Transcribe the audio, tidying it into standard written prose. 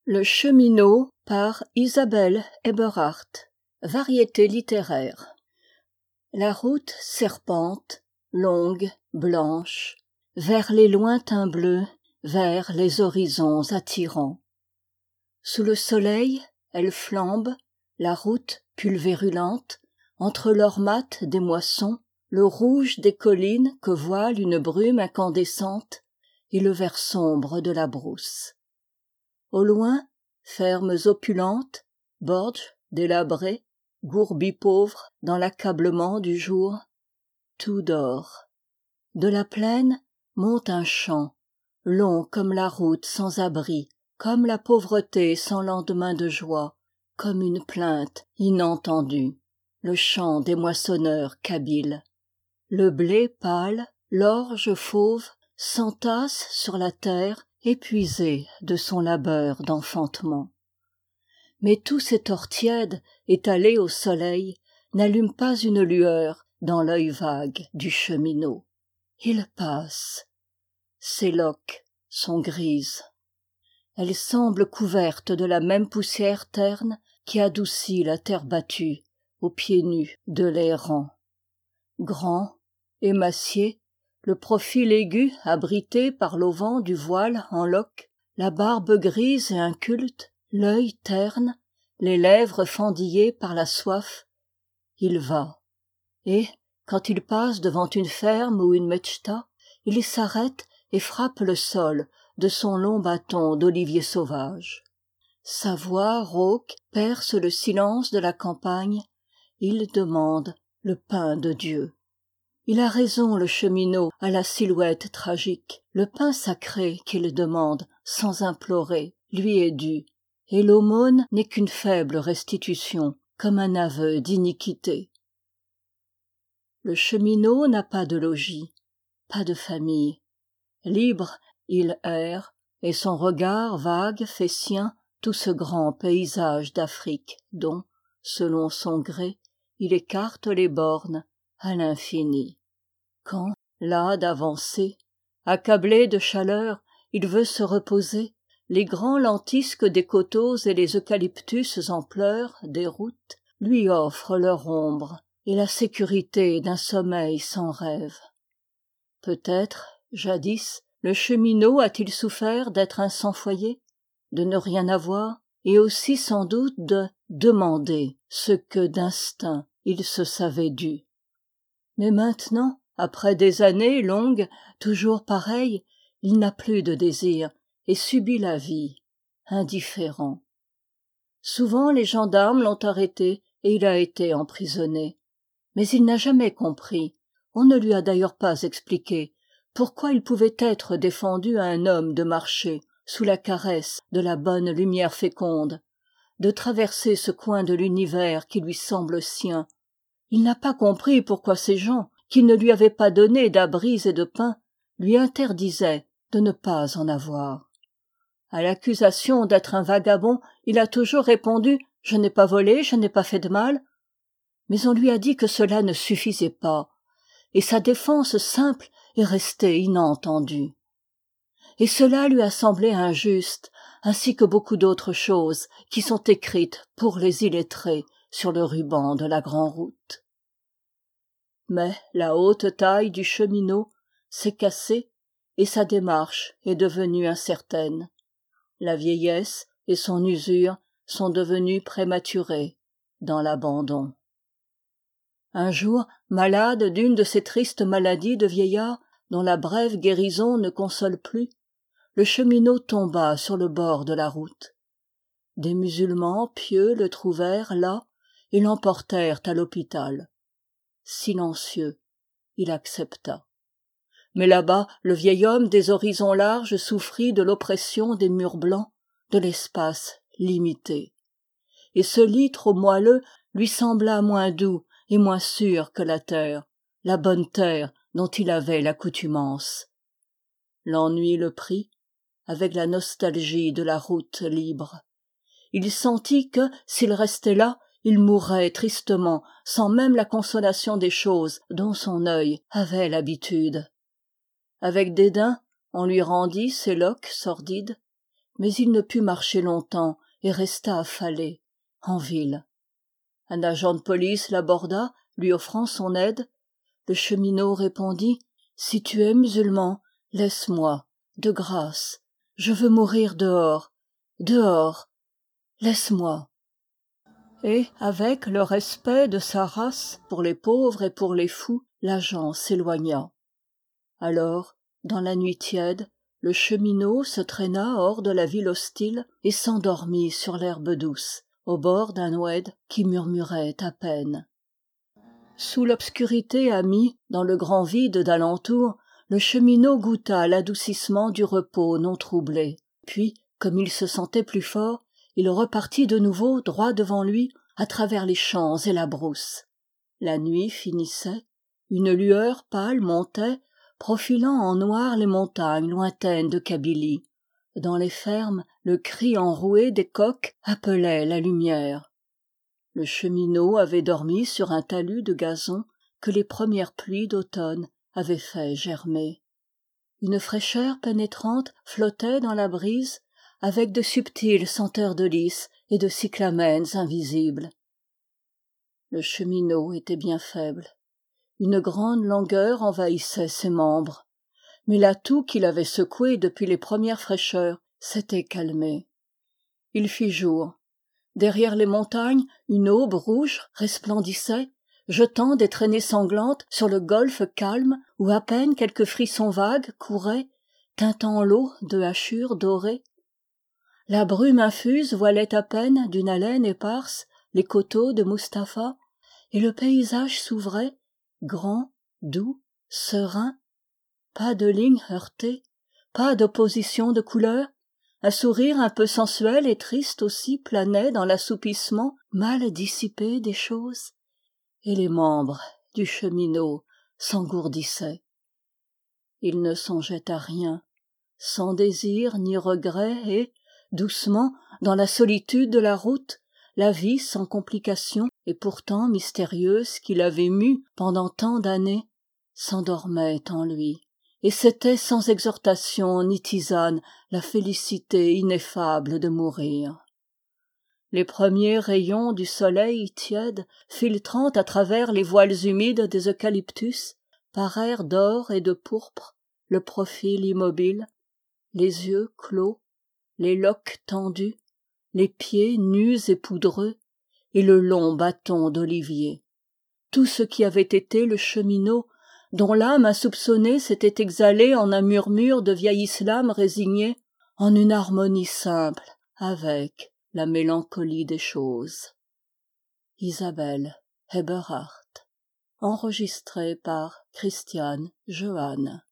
Le Cheminot par Isabelle Eberhardt. Variété littéraire. La route serpente, longue, blanche, vers les lointains bleus, vers les horizons attirants. Sous le soleil, elle flambe, la route pulvérulente, entre l'or mat des moissons, le rouge des collines que voile une brume incandescente, et le vert sombre de la brousse. Au loin, fermes opulentes, Borges délabrés, gourbis pauvres dans l'accablement du jour, tout dort. De la plaine monte un chant, long comme la route sans abri, comme la pauvreté sans lendemain de joie, comme une plainte inentendue, le chant des moissonneurs kabyles. Le blé pâle, l'orge fauve, s'entasse sur la terre, épuisée de son labeur d'enfantement. Mais tout cet or tiède, étalé au soleil, n'allume pas une lueur dans l'œil vague du cheminot. Il passe. Ses loques sont grises. Elles semblent couvertes de la même poussière terne qui adoucit la terre battue aux pieds nus de l'errant. Grand, émacié, le profil aigu abrité par l'auvent du voile en loques, la barbe grise et inculte, l'œil terne, les lèvres fendillées par la soif, il va. Et, quand il passe devant une ferme ou une mechta, il s'arrête et frappe le sol de son long bâton d'olivier sauvage. Sa voix rauque perce le silence de la campagne, il demande le pain de Dieu. Il a raison le cheminot à la silhouette tragique, le pain sacré qu'il demande sans implorer lui est dû, et l'aumône n'est qu'une faible restitution, comme un aveu d'iniquité. Le cheminot n'a pas de logis, pas de famille. Libre, il erre, et son regard vague fait sien tout ce grand paysage d'Afrique dont, selon son gré, il écarte les bornes à l'infini. Quand, las d'avancer, accablé de chaleur, il veut se reposer, les grands lentisques des coteaux et les eucalyptus en pleurs des routes lui offrent leur ombre et la sécurité d'un sommeil sans rêve. Peut-être, jadis, le cheminot a-t-il souffert d'être un sans-foyer, de ne rien avoir, et aussi sans doute de demander ce que d'instinct il se savait dû. Mais maintenant, après des années longues, toujours pareilles, il n'a plus de désir et subit la vie, indifférent. Souvent les gendarmes l'ont arrêté et il a été emprisonné. Mais il n'a jamais compris, on ne lui a d'ailleurs pas expliqué, pourquoi il pouvait être défendu à un homme de marcher sous la caresse de la bonne lumière féconde, de traverser ce coin de l'univers qui lui semble sien. Il n'a pas compris pourquoi ces gens, qui ne lui avaient pas donné d'abris et de pain, lui interdisaient de ne pas en avoir. À l'accusation d'être un vagabond, il a toujours répondu « Je n'ai pas volé, je n'ai pas fait de mal ». Mais on lui a dit que cela ne suffisait pas, et sa défense simple est restée inentendue. Et cela lui a semblé injuste, ainsi que beaucoup d'autres choses qui sont écrites pour les illettrés sur le ruban de la grand-route. Mais la haute taille du cheminot s'est cassée et sa démarche est devenue incertaine. La vieillesse et son usure sont devenues prématurées dans l'abandon. Un jour, malade d'une de ces tristes maladies de vieillard dont la brève guérison ne console plus, le cheminot tomba sur le bord de la route. Des musulmans pieux le trouvèrent là et l'emportèrent à l'hôpital. Silencieux, il accepta. Mais là-bas, le vieil homme des horizons larges souffrit de l'oppression des murs blancs, de l'espace limité. Et ce lit trop moelleux lui sembla moins doux et moins sûr que la bonne terre dont il avait l'accoutumance. L'ennui le prit, avec la nostalgie de la route libre. Il sentit que, s'il restait là, il mourrait tristement, sans même la consolation des choses dont son œil avait l'habitude. Avec dédain, on lui rendit ses loques sordides, mais il ne put marcher longtemps et resta affalé, en ville. Un agent de police l'aborda, lui offrant son aide. Le cheminot répondit: « Si tu es musulman, laisse-moi, de grâce. Je veux mourir dehors, dehors. Laisse-moi. » Et, avec le respect de sa race pour les pauvres et pour les fous, l'agent s'éloigna. Alors, dans la nuit tiède, le cheminot se traîna hors de la ville hostile et s'endormit sur l'herbe douce, au bord d'un oued qui murmurait à peine. Sous l'obscurité amie, dans le grand vide d'alentour, le cheminot goûta l'adoucissement du repos non troublé. Puis, comme il se sentait plus fort, il repartit de nouveau droit devant lui, à travers les champs et la brousse. La nuit finissait, une lueur pâle montait, profilant en noir les montagnes lointaines de Kabylie. Dans les fermes, le cri enroué des coqs appelait la lumière. Le cheminot avait dormi sur un talus de gazon que les premières pluies d'automne avaient fait germer. Une fraîcheur pénétrante flottait dans la brise, avec de subtiles senteurs de lys et de cyclamènes invisibles. Le cheminot était bien faible. Une grande langueur envahissait ses membres. Mais la toux qu'il avait secouée depuis les premières fraîcheurs s'était calmée. Il fit jour. Derrière les montagnes, une aube rouge resplendissait, jetant des traînées sanglantes sur le golfe calme où à peine quelques frissons vagues couraient, teintant l'eau de hachures dorées. La brume infuse voilait à peine d'une haleine éparse les coteaux de Mustapha, et le paysage s'ouvrait, grand, doux, serein. Pas de lignes heurtées, pas d'opposition de couleurs. Un sourire un peu sensuel et triste aussi planait dans l'assoupissement mal dissipé des choses, et les membres du cheminot s'engourdissaient. Il ne songeait à rien, sans désir ni regret, et, doucement, dans la solitude de la route, la vie sans complication et pourtant mystérieuse qui l'avait mû pendant tant d'années, s'endormait en lui. Et c'était sans exhortation ni tisane la félicité ineffable de mourir. Les premiers rayons du soleil tiède, filtrant à travers les voiles humides des eucalyptus, parèrent d'or et de pourpre le profil immobile, les yeux clos, les loques tendues, les pieds nus et poudreux, et le long bâton d'olivier. Tout ce qui avait été le cheminot, dont l'âme insoupçonnée s'était exhalée en un murmure de vieil islam résigné, en une harmonie simple avec la mélancolie des choses. Isabelle Eberhardt. Enregistré par Christiane Johann.